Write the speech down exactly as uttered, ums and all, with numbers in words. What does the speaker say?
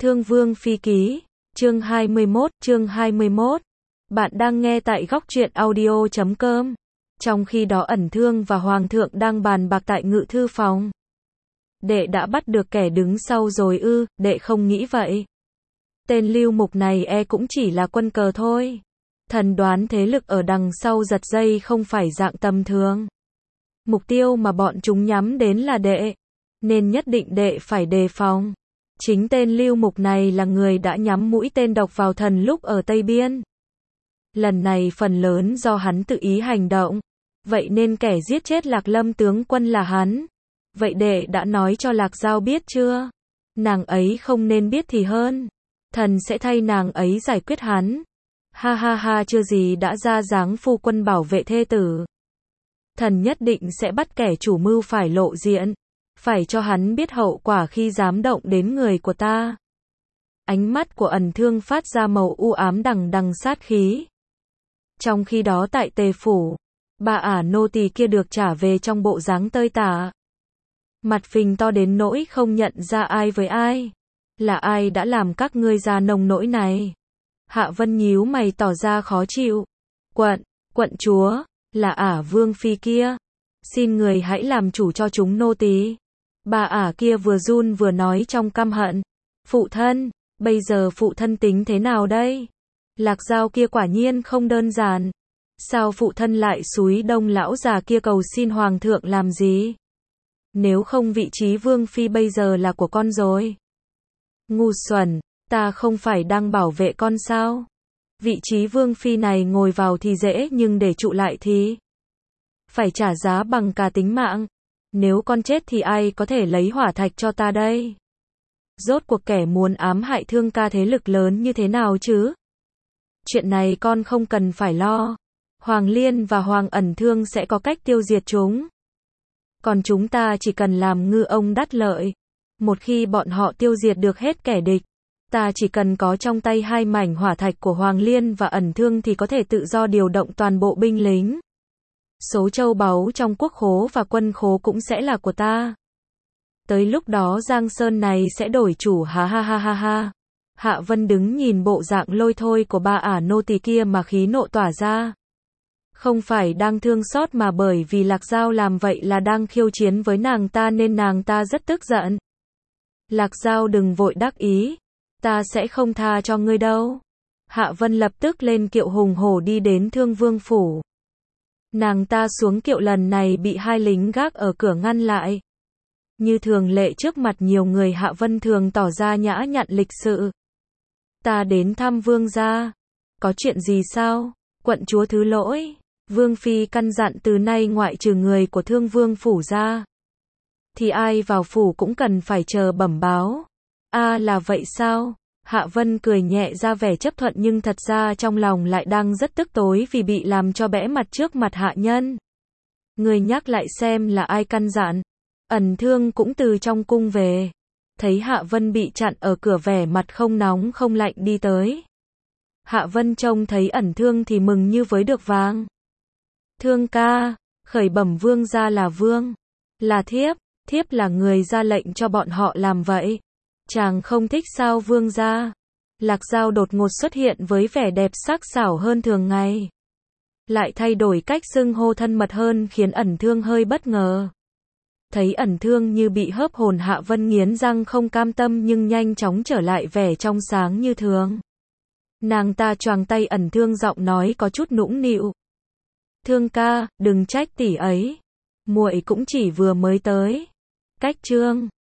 Thương Vương Phi Ký, chương hai mươi mốt, chương hai mươi mốt. Bạn đang nghe tại góc truyện audio chấm com. Trong khi đó Ẩn Thương và Hoàng thượng đang bàn bạc tại ngự thư phòng. Đệ đã bắt được kẻ đứng sau rồi ư? Đệ không nghĩ vậy. Tên Lưu Mục này e cũng chỉ là quân cờ thôi. Thần đoán thế lực ở đằng sau giật dây không phải dạng tầm thường. Mục tiêu mà bọn chúng nhắm đến là đệ, nên nhất định đệ phải đề phòng. Chính tên Lưu Mục này là người đã nhắm mũi tên độc vào thần lúc ở Tây Biên. Lần này phần lớn do hắn tự ý hành động. Vậy nên kẻ giết chết Lạc Lâm tướng quân là hắn. Vậy đệ đã nói cho Lạc Giao biết chưa? Nàng ấy không nên biết thì hơn. Thần sẽ thay nàng ấy giải quyết hắn. Ha ha ha, chưa gì đã ra dáng phu quân bảo vệ thê tử. Thần nhất định sẽ bắt kẻ chủ mưu phải lộ diện. Phải cho hắn biết hậu quả khi dám động đến người của ta. Ánh mắt của Ẩn Thương phát ra màu u ám đằng đằng sát khí. Trong khi đó tại Tề Phủ, bà ả nô tỳ kia được trả về trong bộ dáng tơi tả. Mặt phình to đến nỗi không nhận ra ai với ai. Là ai đã làm các ngươi ra nông nỗi này? Hạ Vân nhíu mày tỏ ra khó chịu. Quận, quận chúa, là ả Vương Phi kia. Xin người hãy làm chủ cho chúng nô tỳ. Bà ả kia vừa run vừa nói trong căm hận. Phụ thân, bây giờ phụ thân tính thế nào đây? Lạc Giao kia quả nhiên không đơn giản. Sao phụ thân lại xúi đông lão già kia cầu xin hoàng thượng làm gì? Nếu không vị trí Vương Phi bây giờ là của con rồi. Ngu xuẩn, ta không phải đang bảo vệ con sao? Vị trí Vương Phi này ngồi vào thì dễ nhưng để trụ lại thì phải trả giá bằng cả tính mạng. Nếu con chết thì ai có thể lấy hỏa thạch cho ta đây? Rốt cuộc kẻ muốn ám hại Thương ca thế lực lớn như thế nào chứ? Chuyện này con không cần phải lo. Hoàng Liên và Hoàng Ẩn Thương sẽ có cách tiêu diệt chúng. Còn chúng ta chỉ cần làm ngư ông đắc lợi. Một khi bọn họ tiêu diệt được hết kẻ địch, ta chỉ cần có trong tay hai mảnh hỏa thạch của Hoàng Liên và Ẩn Thương thì có thể tự do điều động toàn bộ binh lính. Số châu báu trong quốc khố và quân khố cũng sẽ là của ta. Tới lúc đó Giang Sơn này sẽ đổi chủ, ha ha ha ha ha. Hạ Vân đứng nhìn bộ dạng lôi thôi của ba ả nô tỳ kia mà khí nộ tỏa ra. Không phải đang thương xót mà bởi vì Lạc Giao làm vậy là đang khiêu chiến với nàng ta nên nàng ta rất tức giận. Lạc Giao đừng vội đắc ý. Ta sẽ không tha cho ngươi đâu. Hạ Vân lập tức lên kiệu hùng hổ đi đến Thương Vương phủ. Nàng ta xuống kiệu lần này bị hai lính gác ở cửa ngăn lại. Như thường lệ trước mặt nhiều người Hạ Vân thường tỏ ra nhã nhặn lịch sự. Ta đến thăm vương gia. Có chuyện gì sao? Quận chúa thứ lỗi. Vương Phi căn dặn từ nay ngoại trừ người của Thương Vương phủ ra, thì ai vào phủ cũng cần phải chờ bẩm báo. A à, là vậy sao? Hạ Vân cười nhẹ ra vẻ chấp thuận nhưng thật ra trong lòng lại đang rất tức tối vì bị làm cho bẽ mặt trước mặt hạ nhân. Người nhắc lại xem là ai căn dặn. Ẩn Thương cũng từ trong cung về. Thấy Hạ Vân bị chặn ở cửa vẻ mặt không nóng không lạnh đi tới. Hạ Vân trông thấy Ẩn Thương thì mừng như với được vàng. Thương ca, khởi bẩm vương gia là vương. Là thiếp, thiếp là người ra lệnh cho bọn họ làm vậy. Chàng không thích sao vương gia? Lạc Giao đột ngột xuất hiện với vẻ đẹp sắc sảo hơn thường ngày. Lại thay đổi cách xưng hô thân mật hơn khiến Ẩn Thương hơi bất ngờ. Thấy Ẩn Thương như bị hớp hồn, Hạ Vân nghiến răng không cam tâm nhưng nhanh chóng trở lại vẻ trong sáng như thường. Nàng ta choàng tay Ẩn Thương, giọng nói có chút nũng nịu. Thương ca, đừng trách tỷ ấy. Muội cũng chỉ vừa mới tới. Cách trương.